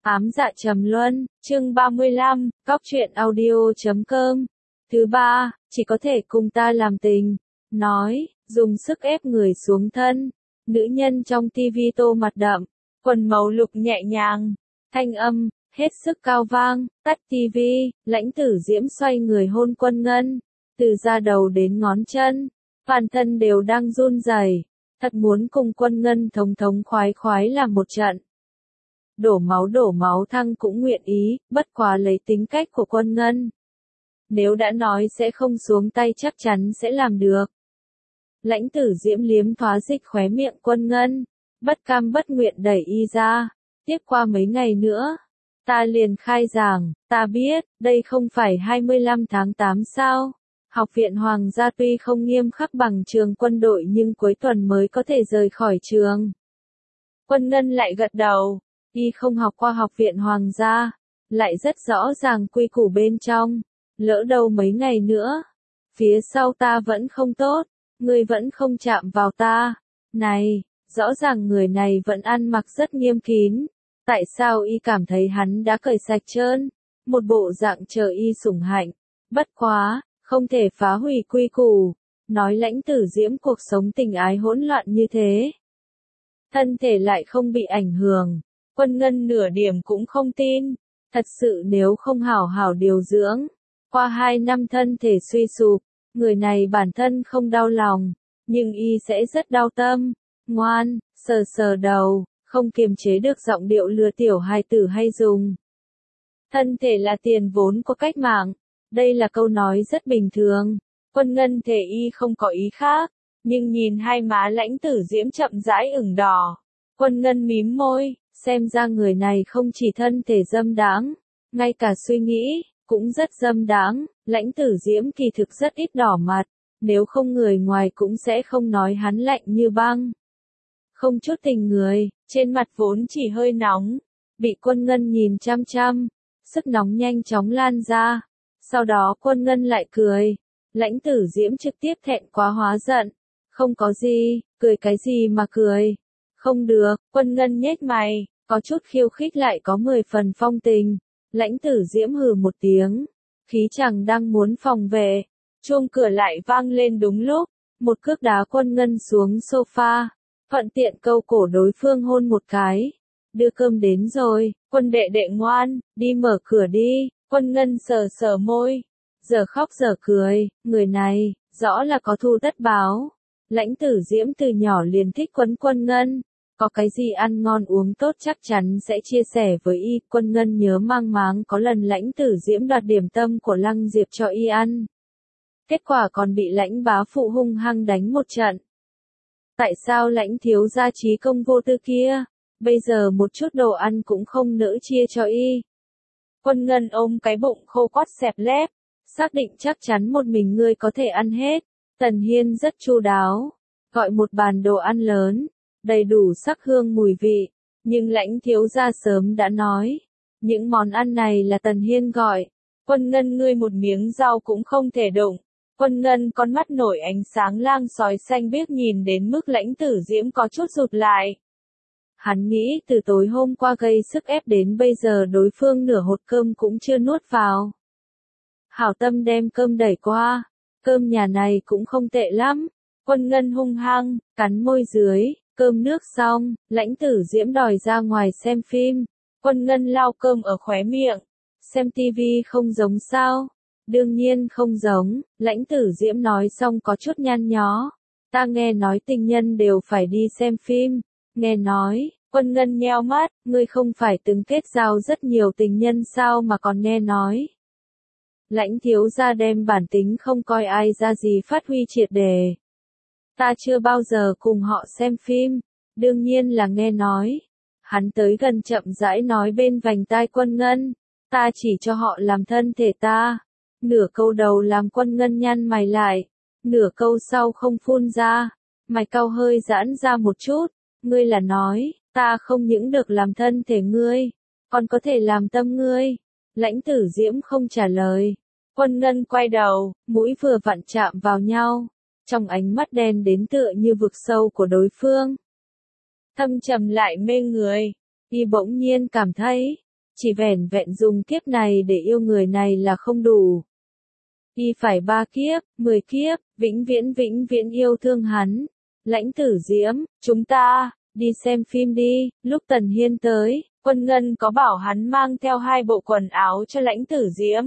Ám dạ trầm luân, chương 35, góc truyện audio.com. Thứ ba, chỉ có thể cùng ta làm tình. Nói, dùng sức ép người xuống thân. Nữ nhân trong tivi tô mặt đậm, quần màu lục nhẹ nhàng, thanh âm, hết sức cao vang, tắt tivi, Lãnh Tử Diễm xoay người hôn Quân Ngân, từ da đầu đến ngón chân, toàn thân đều đang run rẩy, thật muốn cùng Quân Ngân thống thống khoái khoái làm một trận. Đổ máu thăng cũng nguyện ý, bất quá lấy tính cách của Quân Ngân. Nếu đã nói sẽ không xuống tay chắc chắn sẽ làm được. Lãnh Tử Diễm liếm thoá dịch khóe miệng Quân Ngân, bất cam bất nguyện đẩy y ra. Tiếp qua mấy ngày nữa, ta liền khai giảng, ta biết, đây không phải 25 tháng 8 sao. Học viện Hoàng gia tuy không nghiêm khắc bằng trường quân đội nhưng cuối tuần mới có thể rời khỏi trường. Quân Ngân lại gật đầu, y không học qua học viện Hoàng gia, lại rất rõ ràng quy củ bên trong, lỡ đâu mấy ngày nữa. Phía sau ta vẫn không tốt, ngươi vẫn không chạm vào ta. Này, rõ ràng người này vẫn ăn mặc rất nghiêm kín. Tại sao y cảm thấy hắn đã cởi sạch trơn? Một bộ dạng chờ y sủng hạnh. Bất quá, không thể phá hủy quy củ. Nói Lãnh Tử Diễm cuộc sống tình ái hỗn loạn như thế. Thân thể lại không bị ảnh hưởng. Quân Ngân nửa điểm cũng không tin. Thật sự nếu không hảo hảo điều dưỡng. Qua 2 năm thân thể suy sụp. Người này bản thân không đau lòng. Nhưng y sẽ rất đau tâm. Ngoan, sờ sờ đầu. Không kiềm chế được giọng điệu lừa tiểu hài tử hay dùng. Thân thể là tiền vốn của cách mạng. Đây là câu nói rất bình thường. Quân Ngân thể y không có ý khác. Nhưng nhìn hai má Lãnh Tử Diễm chậm rãi ửng đỏ. Quân Ngân mím môi, xem ra người này không chỉ thân thể dâm đáng, ngay cả suy nghĩ, cũng rất dâm đáng. Lãnh Tử Diễm kỳ thực rất ít đỏ mặt. Nếu không người ngoài cũng sẽ không nói hắn lạnh như băng. Không chút tình người, trên mặt vốn chỉ hơi nóng, bị Quân Ngân nhìn chăm chăm, sức nóng nhanh chóng lan ra. Sau đó Quân Ngân lại cười, Lãnh Tử Diễm trực tiếp thẹn quá hóa giận, không có gì, cười cái gì mà cười, không được. Quân Ngân nhếch mày, có chút khiêu khích lại có 10 phần phong tình. Lãnh Tử Diễm hừ một tiếng, khí chẳng đang muốn phòng vệ, chuông cửa lại vang lên đúng lúc, một cước đá Quân Ngân xuống sofa. Thuận tiện câu cổ đối phương hôn một cái. Đưa cơm đến rồi, Quân đệ đệ ngoan, đi mở cửa đi. Quân Ngân sờ sờ môi, giờ khóc giờ cười, người này, rõ là có thù tất báo. Lãnh Tử Diễm từ nhỏ liền thích quấn Quân Ngân, có cái gì ăn ngon uống tốt chắc chắn sẽ chia sẻ với y. Quân Ngân nhớ mang máng có lần Lãnh Tử Diễm đoạt điểm tâm của Lăng Diệp cho y ăn. Kết quả còn bị Lãnh bá phụ hung hăng đánh một trận. Tại sao Lãnh thiếu gia trí công vô tư kia, bây giờ một chút đồ ăn cũng không nỡ chia cho y? Quân Ngân ôm cái bụng khô quắt xẹp lép, xác định chắc chắn một mình ngươi có thể ăn hết. Tần Hiên rất chu đáo, gọi một bàn đồ ăn lớn, đầy đủ sắc hương mùi vị, nhưng Lãnh thiếu gia sớm đã nói, những món ăn này là Tần Hiên gọi. Quân Ngân ngươi một miếng rau cũng không thể đụng. Quân Ngân con mắt nổi ánh sáng lang sói xanh biếc nhìn đến mức Lãnh Tử Diễm có chút rụt lại. Hắn nghĩ từ tối hôm qua gây sức ép đến bây giờ đối phương nửa hột cơm cũng chưa nuốt vào. Hảo tâm đem cơm đẩy qua, cơm nhà này cũng không tệ lắm. Quân Ngân hung hăng, cắn môi dưới, cơm nước xong, Lãnh Tử Diễm đòi ra ngoài xem phim. Quân Ngân lau cơm ở khóe miệng, xem tivi không giống sao? Đương nhiên không giống. Lãnh Tử Diễm nói xong có chút nhăn nhó. Ta nghe nói tình nhân đều phải đi xem phim. Nghe nói, Quân Ngân nheo mắt, ngươi không phải từng kết giao rất nhiều tình nhân sao mà còn nghe nói. Lãnh thiếu gia đem bản tính không coi ai ra gì phát huy triệt đề. Ta chưa bao giờ cùng họ xem phim, đương nhiên là nghe nói. Hắn tới gần chậm rãi nói bên vành tai Quân Ngân, ta chỉ cho họ làm thân thể ta. Nửa câu đầu làm Quân Ngân nhăn mày lại, nửa câu sau không phun ra, mày cau hơi giãn ra một chút. Ngươi là nói, ta không những được làm thân thể ngươi, còn có thể làm tâm ngươi. Lãnh Tử Diễm không trả lời. Quân Ngân quay đầu, mũi vừa vặn chạm vào nhau, trong ánh mắt đen đến tựa như vực sâu của đối phương. Thâm trầm lại mê người, y bỗng nhiên cảm thấy, chỉ vẻn vẹn dùng kiếp này để yêu người này là không đủ. Y phải 3 kiếp, 10 kiếp, vĩnh viễn yêu thương hắn. Lãnh Tử Diễm, chúng ta, đi xem phim đi. Lúc Tần Hiên tới, Quân Ngân có bảo hắn mang theo 2 bộ quần áo cho Lãnh Tử Diễm.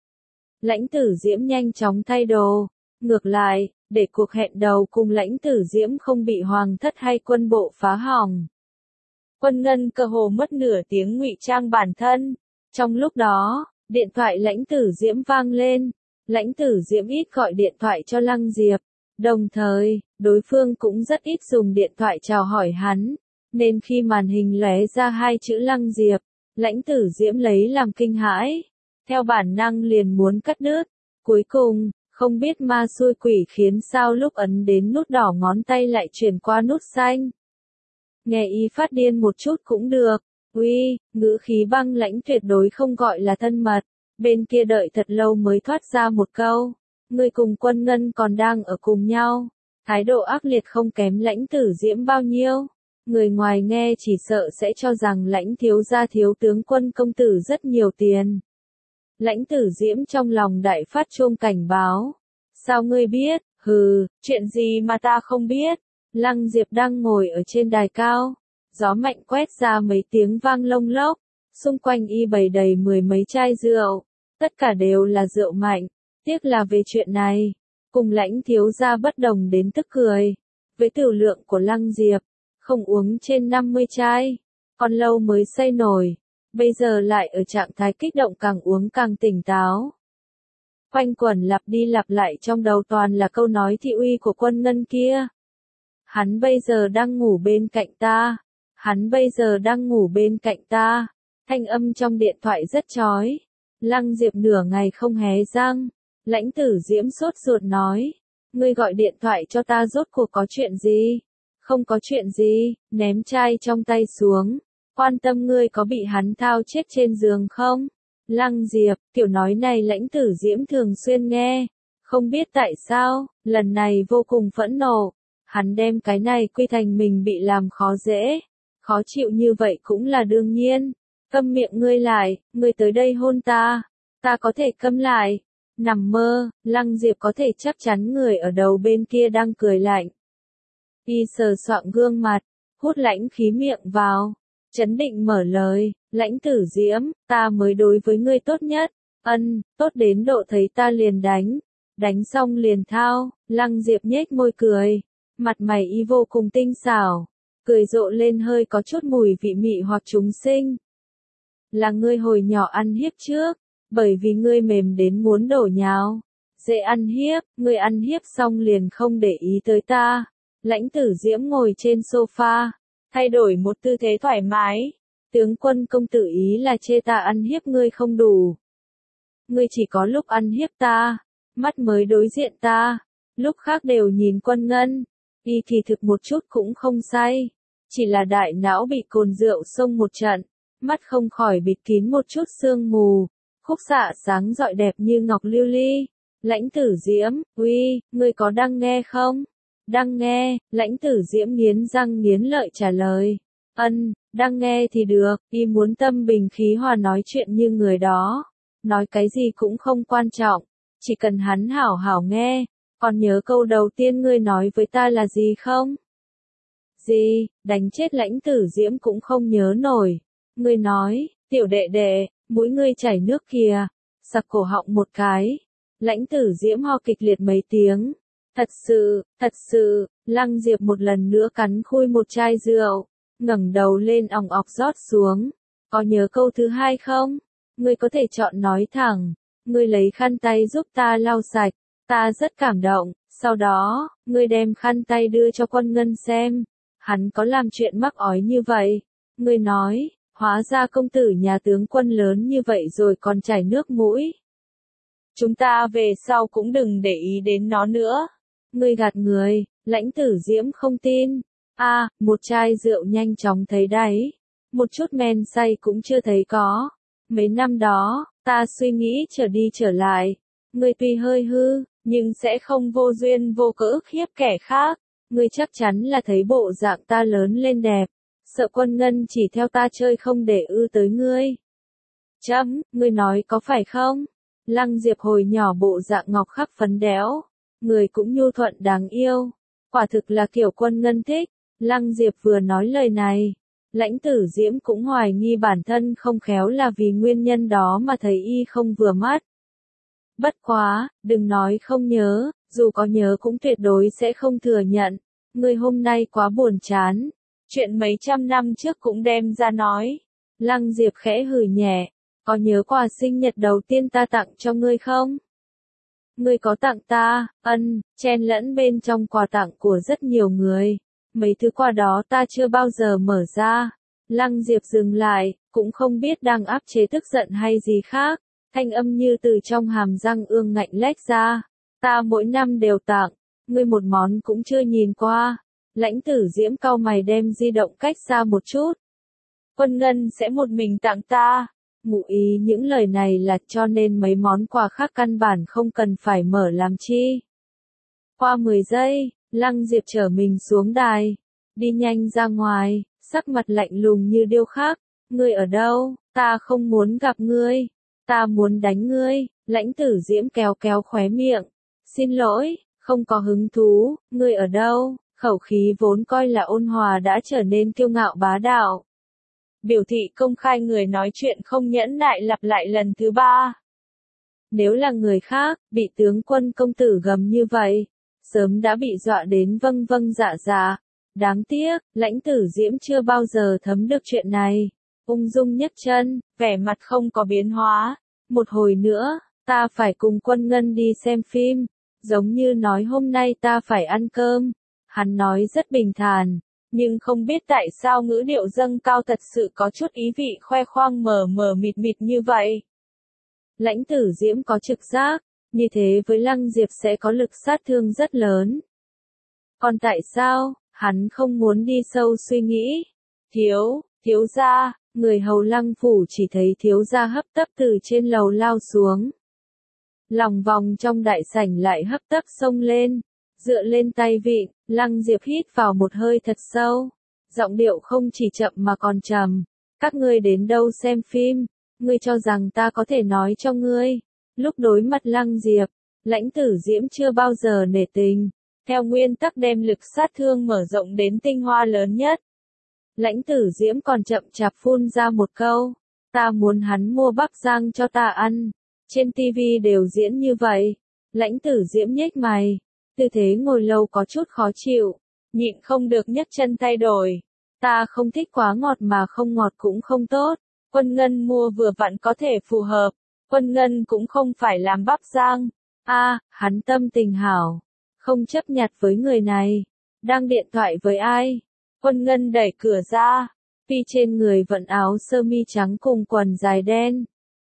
Lãnh Tử Diễm nhanh chóng thay đồ. Ngược lại, để cuộc hẹn đầu cùng Lãnh Tử Diễm không bị hoàng thất hay quân bộ phá hỏng. Quân Ngân cơ hồ mất nửa tiếng ngụy trang bản thân. Trong lúc đó, điện thoại Lãnh Tử Diễm vang lên. Lãnh Tử Diễm ít gọi điện thoại cho Lăng Diệp. Đồng thời, đối phương cũng rất ít dùng điện thoại chào hỏi hắn. Nên khi màn hình lóe ra 2 chữ Lăng Diệp, Lãnh Tử Diễm lấy làm kinh hãi. Theo bản năng liền muốn cắt đứt. Cuối cùng, không biết ma xui quỷ khiến sao lúc ấn đến nút đỏ ngón tay lại chuyển qua nút xanh. Nghe y phát điên một chút cũng được. Uy, ngữ khí băng lãnh tuyệt đối không gọi là thân mật. Bên kia đợi thật lâu mới thoát ra một câu. Ngươi cùng Quân Ngân còn đang ở cùng nhau. Thái độ ác liệt không kém Lãnh Tử Diễm bao nhiêu. Người ngoài nghe chỉ sợ sẽ cho rằng Lãnh thiếu gia thiếu tướng Quân công tử rất nhiều tiền. Lãnh Tử Diễm trong lòng đại phát chuông cảnh báo. Sao ngươi biết? Hừ, chuyện gì mà ta không biết? Lăng Diệp đang ngồi ở trên đài cao. Gió mạnh quét ra mấy tiếng vang lông lốc. Xung quanh y bày đầy 10 mấy chai rượu. Tất cả đều là rượu mạnh. Tiếc là về chuyện này. Cùng Lãnh thiếu gia bất đồng đến tức cười. Với tiểu lượng của Lăng Diệp, không uống trên 50 chai. Còn lâu mới say nổi. Bây giờ lại ở trạng thái kích động càng uống càng tỉnh táo. Quanh quẩn lặp đi lặp lại trong đầu toàn là câu nói thị uy của Quân Ngân kia. Hắn bây giờ đang ngủ bên cạnh ta. Hắn bây giờ đang ngủ bên cạnh ta. Thanh âm trong điện thoại rất chói. Lăng Diệp nửa ngày không hé răng. Lãnh Tử Diễm sốt ruột nói. Ngươi gọi điện thoại cho ta rốt cuộc có chuyện gì? Không có chuyện gì, ném chai trong tay xuống. Quan tâm ngươi có bị hắn thao chết trên giường không? Lăng Diệp, kiểu nói này Lãnh Tử Diễm thường xuyên nghe. Không biết tại sao, lần này vô cùng phẫn nộ. Hắn đem cái này quy thành mình bị làm khó dễ. Khó chịu như vậy cũng là đương nhiên. Câm miệng ngươi lại, ngươi tới đây hôn ta. Ta có thể câm lại. Nằm mơ, Lăng Diệp có thể chắc chắn người ở đầu bên kia đang cười lạnh. Y sờ soạng gương mặt, hút lãnh khí miệng vào. Chấn định mở lời, Lãnh Tử Diễm, ta mới đối với ngươi tốt nhất. Tốt đến độ thấy ta liền đánh. Đánh xong liền thao. Lăng Diệp nhếch môi cười. Mặt mày y vô cùng tinh xảo. Cười rộ lên hơi có chút mùi vị mị hoặc chúng sinh. Là ngươi hồi nhỏ ăn hiếp trước. Bởi vì ngươi mềm đến muốn đổ nhào. Dễ ăn hiếp, ngươi ăn hiếp xong liền không để ý tới ta. Lãnh Tử Diễm ngồi trên sofa. Thay đổi một tư thế thoải mái. Tướng Quân công tử ý là chê ta ăn hiếp ngươi không đủ. Ngươi chỉ có lúc ăn hiếp ta. Mắt mới đối diện ta. Lúc khác đều nhìn Quân Ngân. Y kỳ thực một chút cũng không say. Chỉ là đại não bị cồn rượu xông một trận. Mắt không khỏi bịt kín một chút sương mù. Khúc xạ sáng rọi đẹp như ngọc lưu ly. Lãnh Tử Diễm, uy, ngươi có đang nghe không? Đang nghe, Lãnh Tử Diễm nghiến răng nghiến lợi trả lời. Đang nghe thì được, y muốn tâm bình khí hòa nói chuyện như người đó. Nói cái gì cũng không quan trọng, chỉ cần hắn hảo hảo nghe. Còn nhớ câu đầu tiên ngươi nói với ta là gì không? Gì, đánh chết Lãnh Tử Diễm cũng không nhớ nổi. Ngươi nói, tiểu đệ đệ, mũi ngươi chảy nước kìa. Sặc cổ họng một cái. Lãnh Tử Diễm ho kịch liệt mấy tiếng. Thật sự, Lăng Diệp một lần nữa cắn khui một chai rượu. Ngẩng đầu lên òng ọc rót xuống. Có nhớ câu thứ hai không? Ngươi có thể chọn nói thẳng. Ngươi lấy khăn tay giúp ta lau sạch. Ta rất cảm động. Sau đó, ngươi đem khăn tay đưa cho Quân Ngân xem. Hắn có làm chuyện mắc ói như vậy. Ngươi nói, hóa ra công tử nhà tướng Quân lớn như vậy rồi còn chảy nước mũi. Chúng ta về sau cũng đừng để ý đến nó nữa. Ngươi gạt người, Lãnh Tử Diễm không tin. Một chai rượu nhanh chóng thấy đáy. Một chút men say cũng chưa thấy có. Mấy năm đó, ta suy nghĩ trở đi trở lại. Ngươi tuy hơi hư, nhưng sẽ không vô duyên vô cớ ức hiếp kẻ khác. Ngươi chắc chắn là thấy bộ dạng ta lớn lên đẹp. Sợ Quân Ngân chỉ theo ta chơi không để ư tới ngươi. Ngươi nói có phải không? Lăng Diệp hồi nhỏ bộ dạng ngọc khắc phấn đéo, người cũng nhu thuận đáng yêu, quả thực là kiểu Quân Ngân thích. Lăng Diệp vừa nói lời này, Lãnh Tử Diễm cũng hoài nghi bản thân không khéo là vì nguyên nhân đó mà thấy y không vừa mắt. Bất quá, đừng nói không nhớ, dù có nhớ cũng tuyệt đối sẽ không thừa nhận. Ngươi hôm nay quá buồn chán, chuyện mấy trăm năm trước cũng đem ra nói. Lăng Diệp khẽ hừ nhẹ, có nhớ quà sinh nhật đầu tiên ta tặng cho ngươi không? Ngươi có tặng ta, chen lẫn bên trong quà tặng của rất nhiều người. Mấy thứ quà đó ta chưa bao giờ mở ra. Lăng Diệp dừng lại, cũng không biết đang áp chế tức giận hay gì khác. Thanh âm như từ trong hàm răng ương ngạnh lách ra. Ta mỗi năm đều tặng, ngươi một món cũng chưa nhìn qua. Lãnh Tử Diễm cau mày đem di động cách xa một chút. Quân Ngân sẽ một mình tặng ta. Ngụ ý những lời này là cho nên mấy món quà khác căn bản không cần phải mở làm chi. Qua 10 giây, Lăng Diệp trở mình xuống đài, đi nhanh ra ngoài, sắc mặt lạnh lùng như điêu khắc. Ngươi ở đâu? Ta không muốn gặp ngươi. Ta muốn đánh ngươi. Lãnh Tử Diễm kéo kéo khóe miệng. Xin lỗi, không có hứng thú. Ngươi ở đâu? Khẩu khí vốn coi là ôn hòa đã trở nên kiêu ngạo bá đạo. Biểu thị công khai người nói chuyện không nhẫn nại lặp lại lần thứ 3. Nếu là người khác, bị tướng quân công tử gầm như vậy, sớm đã bị dọa đến vâng vâng dạ dạ. Đáng tiếc, Lãnh Tử Diễm chưa bao giờ thấm được chuyện này. Ung dung nhấc chân, vẻ mặt không có biến hóa. Một hồi nữa, ta phải cùng Quân Ngân đi xem phim, giống như nói hôm nay ta phải ăn cơm. Hắn nói rất bình thản, nhưng không biết tại sao ngữ điệu dâng cao thật sự có chút ý vị khoe khoang mờ mờ mịt mịt như vậy. Lãnh Tử Diễm có trực giác, như thế với Lăng Diệp sẽ có lực sát thương rất lớn. Còn tại sao, hắn không muốn đi sâu suy nghĩ. Thiếu gia, người hầu Lăng phủ chỉ thấy thiếu gia hấp tấp từ trên lầu lao xuống. Lòng vòng trong đại sảnh lại hấp tấp xông lên, dựa lên tay vịn, Lăng Diệp hít vào một hơi thật sâu. Giọng điệu không chỉ chậm mà còn trầm. Các ngươi đến đâu xem phim? Ngươi cho rằng ta có thể nói cho ngươi. Lúc đối mặt Lăng Diệp, Lãnh Tử Diễm chưa bao giờ nể tình. Theo nguyên tắc đem lực sát thương mở rộng đến tinh hoa lớn nhất. Lãnh Tử Diễm còn chậm chạp phun ra một câu. Ta muốn hắn mua bắp rang cho ta ăn. Trên TV đều diễn như vậy. Lãnh Tử Diễm nhếch mày. Tư thế ngồi lâu có chút khó chịu. Nhịn không được nhấc chân thay đổi. Ta không thích quá ngọt mà không ngọt cũng không tốt. Quân Ngân mua vừa vặn có thể phù hợp. Quân Ngân cũng không phải làm bắp rang. Hắn tâm tình hảo. Không chấp nhặt với người này. Đang điện thoại với ai? Quân Ngân đẩy cửa ra. Phi trên người vận áo sơ mi trắng cùng quần dài đen.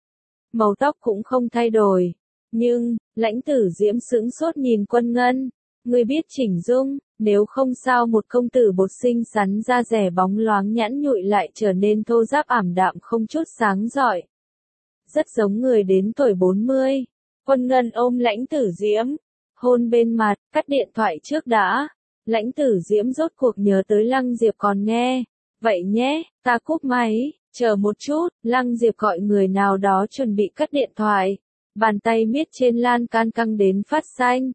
Màu tóc cũng không thay đổi. Nhưng, Lãnh Tử Diễm sững sốt nhìn Quân Ngân. Ngươi biết chỉnh dung, nếu không sao một công tử bột xinh xắn da rẻ bóng loáng nhẵn nhụi lại trở nên thô ráp ảm đạm không chút sáng rọi. Rất giống người đến tuổi 40. Quân Ngân ôm Lãnh Tử Diễm, hôn bên mặt, cắt điện thoại trước đã. Lãnh Tử Diễm rốt cuộc nhớ tới Lăng Diệp còn nghe. Vậy nhé, ta cúp máy, chờ một chút. Lăng Diệp gọi người nào đó chuẩn bị cắt điện thoại. Bàn tay miết trên lan can căng đến phát xanh.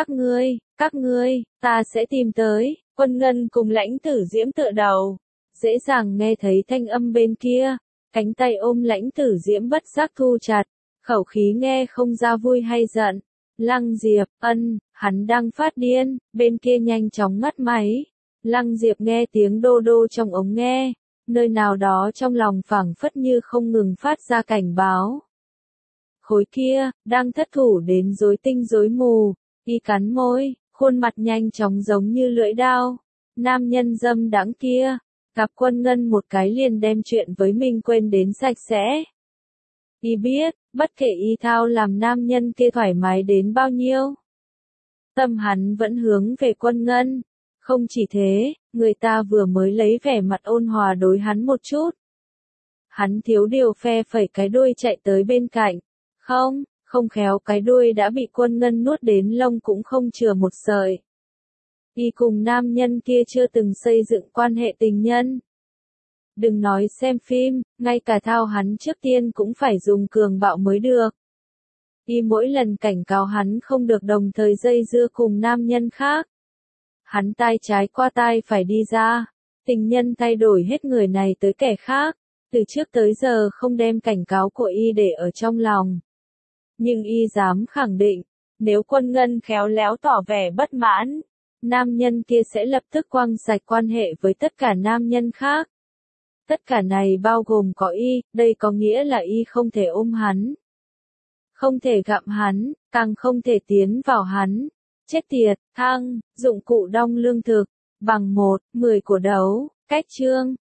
Các ngươi, ta sẽ tìm tới. Quân Ngân cùng Lãnh Tử Diễm tựa đầu. Dễ dàng nghe thấy thanh âm bên kia. Cánh tay ôm Lãnh Tử Diễm bất giác thu chặt. Khẩu khí nghe không ra vui hay giận. Lăng Diệp, hắn đang phát điên. Bên kia nhanh chóng ngắt máy. Lăng Diệp nghe tiếng đô đô trong ống nghe. Nơi nào đó trong lòng phảng phất như không ngừng phát ra cảnh báo. Khối kia, đang thất thủ đến rối tinh rối mù. Y cắn môi, khuôn mặt nhanh chóng giống như lưỡi dao. Nam nhân dâm đãng kia, gặp Quân Ngân một cái liền đem chuyện với mình quên đến sạch sẽ. Y biết, bất kể y thao làm nam nhân kia thoải mái đến bao nhiêu. Tâm hắn vẫn hướng về Quân Ngân. Không chỉ thế, người ta vừa mới lấy vẻ mặt ôn hòa đối hắn một chút. Hắn thiếu điều phe phẩy cái đuôi chạy tới bên cạnh. Không khéo cái đuôi đã bị Quân Ngân nuốt đến lông cũng không chừa một sợi. Y cùng nam nhân kia chưa từng xây dựng quan hệ tình nhân. Đừng nói xem phim, ngay cả thao hắn trước tiên cũng phải dùng cường bạo mới được. Y mỗi lần cảnh cáo hắn không được đồng thời dây dưa cùng nam nhân khác. Hắn tai trái qua tai phải đi ra. Tình nhân thay đổi hết người này tới kẻ khác. Từ trước tới giờ không đem cảnh cáo của Y để ở trong lòng. Nhưng Y dám khẳng định, nếu Quân Ngân khéo léo tỏ vẻ bất mãn, nam nhân kia sẽ lập tức quăng sạch quan hệ với tất cả nam nhân khác. Tất cả này bao gồm có Y, đây có nghĩa là Y không thể ôm hắn. Không thể gặm hắn, càng không thể tiến vào hắn. Chết tiệt, thăng, dụng cụ đong lương thực, bằng 1/10 của đấu, cách chương.